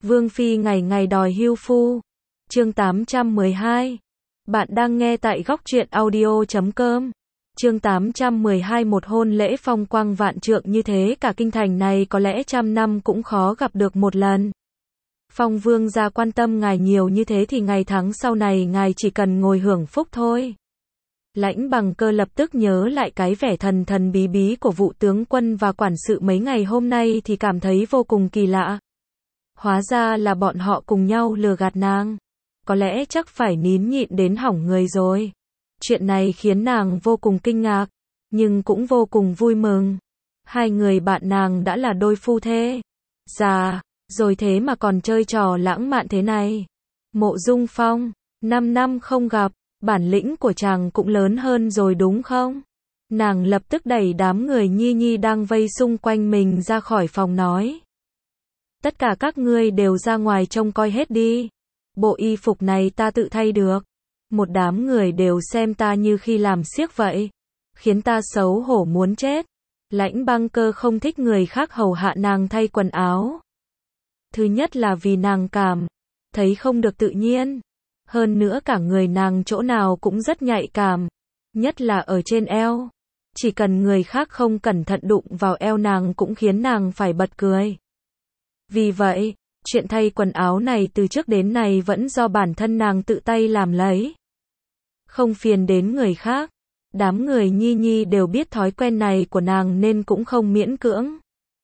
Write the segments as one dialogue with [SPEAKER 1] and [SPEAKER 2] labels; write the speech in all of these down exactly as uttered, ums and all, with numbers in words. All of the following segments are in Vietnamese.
[SPEAKER 1] Vương phi ngày ngày đòi hưu phu. Chương tám trăm mười hai. Bạn đang nghe tại góc truyện audio chấm com. Chương tám trăm mười hai. Một hôn lễ phong quang vạn trượng như thế cả kinh thành này có lẽ trăm năm cũng khó gặp được một lần. Phong vương gia quan tâm ngài nhiều như thế thì ngày tháng sau này ngài chỉ cần ngồi hưởng phúc thôi. Lãnh Bằng Cơ lập tức nhớ lại cái vẻ thần thần bí bí của vụ tướng quân và quản sự mấy ngày hôm nay thì cảm thấy vô cùng kỳ lạ. Hóa ra là bọn họ cùng nhau lừa gạt nàng. Có lẽ chắc phải nín nhịn đến hỏng người rồi. Chuyện này khiến nàng vô cùng kinh ngạc, nhưng cũng vô cùng vui mừng. Hai người bạn nàng đã là đôi phu thê. Già, rồi thế mà còn chơi trò lãng mạn thế này. Mộ Dung Phong, năm năm không gặp, bản lĩnh của chàng cũng lớn hơn rồi đúng không? Nàng lập tức đẩy đám người Nhi Nhi đang vây xung quanh mình ra khỏi phòng nói. Tất cả các ngươi đều ra ngoài trông coi hết đi. Bộ y phục này ta tự thay được. Một đám người đều xem ta như khi làm xiếc vậy. Khiến ta xấu hổ muốn chết. Lãnh Băng Cơ không thích người khác hầu hạ nàng thay quần áo. Thứ nhất là vì nàng cảm thấy không được tự nhiên. Hơn nữa cả người nàng chỗ nào cũng rất nhạy cảm. Nhất là ở trên eo. Chỉ cần người khác không cẩn thận đụng vào eo nàng cũng khiến nàng phải bật cười. Vì vậy, chuyện thay quần áo này từ trước đến nay vẫn do bản thân nàng tự tay làm lấy. Không phiền đến người khác. Đám người Nhi Nhi đều biết thói quen này của nàng nên cũng không miễn cưỡng.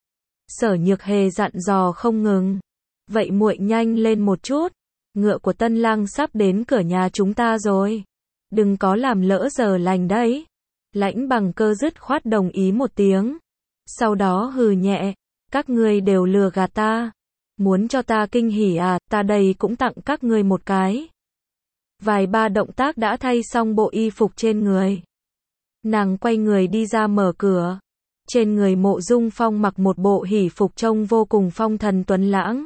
[SPEAKER 1] Sở Nhược Hề dặn dò không ngừng. Vậy muội nhanh lên một chút. Ngựa của tân lang sắp đến cửa nhà chúng ta rồi. Đừng có làm lỡ giờ lành đấy. Lãnh Bằng Cơ dứt khoát đồng ý một tiếng. Sau đó hừ nhẹ. Các ngươi đều lừa gạt ta. Muốn cho ta kinh hỉ à, ta đây cũng tặng các ngươi một cái. Vài ba động tác đã thay xong bộ y phục trên người. Nàng quay người đi ra mở cửa. Trên người Mộ Dung Phong mặc một bộ hỉ phục trông vô cùng phong thần tuấn lãng.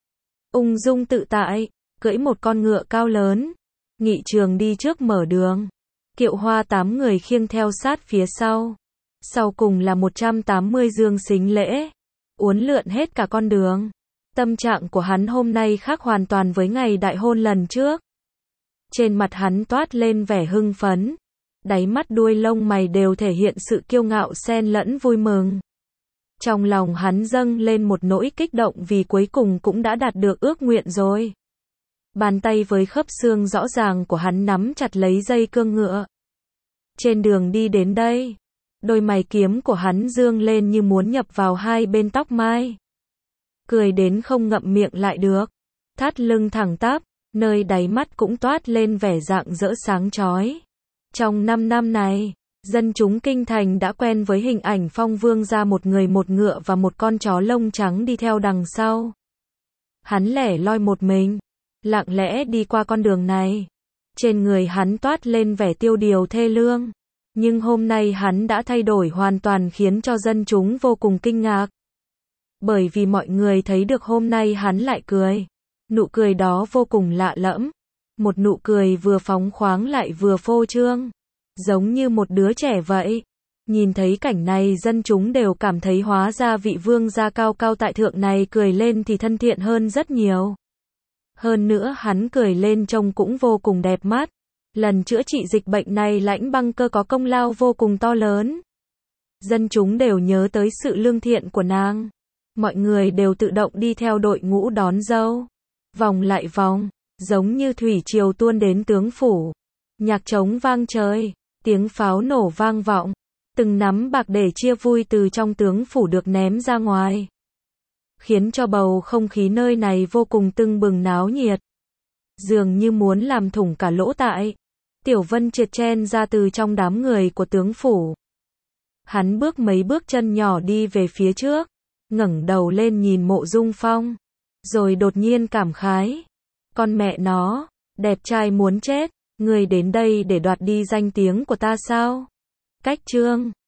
[SPEAKER 1] Ung dung tự tại, cưỡi một con ngựa cao lớn. Nghị Trường đi trước mở đường. Kiệu hoa tám người khiêng theo sát phía sau. Sau cùng là một trăm tám mươi dương xính lễ. Uốn lượn hết cả con đường. Tâm trạng của hắn hôm nay khác hoàn toàn với ngày đại hôn lần trước. Trên mặt hắn toát lên vẻ hưng phấn. Đáy mắt đuôi lông mày đều thể hiện sự kiêu ngạo xen lẫn vui mừng. Trong lòng hắn dâng lên một nỗi kích động vì cuối cùng cũng đã đạt được ước nguyện rồi. Bàn tay với khớp xương rõ ràng của hắn nắm chặt lấy dây cương ngựa. Trên đường đi đến đây, đôi mày kiếm của hắn dương lên như muốn nhập vào hai bên tóc mai. Cười đến không ngậm miệng lại được. Thắt lưng thẳng tắp, nơi đáy mắt cũng toát lên vẻ rạng rỡ sáng chói. Trong năm năm này, dân chúng kinh thành đã quen với hình ảnh Phong vương gia một người một ngựa và một con chó lông trắng đi theo đằng sau. Hắn lẻ loi một mình, lặng lẽ đi qua con đường này. Trên người hắn toát lên vẻ tiêu điều thê lương. Nhưng hôm nay hắn đã thay đổi hoàn toàn khiến cho dân chúng vô cùng kinh ngạc. Bởi vì mọi người thấy được hôm nay hắn lại cười. Nụ cười đó vô cùng lạ lẫm. Một nụ cười vừa phóng khoáng lại vừa phô trương. Giống như một đứa trẻ vậy. Nhìn thấy cảnh này dân chúng đều cảm thấy hóa ra vị vương gia cao cao tại thượng này cười lên thì thân thiện hơn rất nhiều. Hơn nữa hắn cười lên trông cũng vô cùng đẹp mắt. Lần chữa trị dịch bệnh này Lãnh Băng Cơ có công lao vô cùng to lớn. Dân chúng đều nhớ tới sự lương thiện của nàng. Mọi người đều tự động đi theo đội ngũ đón dâu. Vòng lại vòng, giống như thủy triều tuôn đến tướng phủ. Nhạc trống vang trời, tiếng pháo nổ vang vọng. Từng nắm bạc để chia vui từ trong tướng phủ được ném ra ngoài. Khiến cho bầu không khí nơi này vô cùng tưng bừng náo nhiệt. Dường như muốn làm thủng cả lỗ tai. Tiểu Vân trượt chen ra từ trong đám người của tướng phủ. Hắn bước mấy bước chân nhỏ đi về phía trước. Ngẩng đầu lên nhìn Mộ Dung Phong. Rồi đột nhiên cảm khái. Con mẹ nó, đẹp trai muốn chết. Người đến đây để đoạt đi danh tiếng của ta sao? Cách chương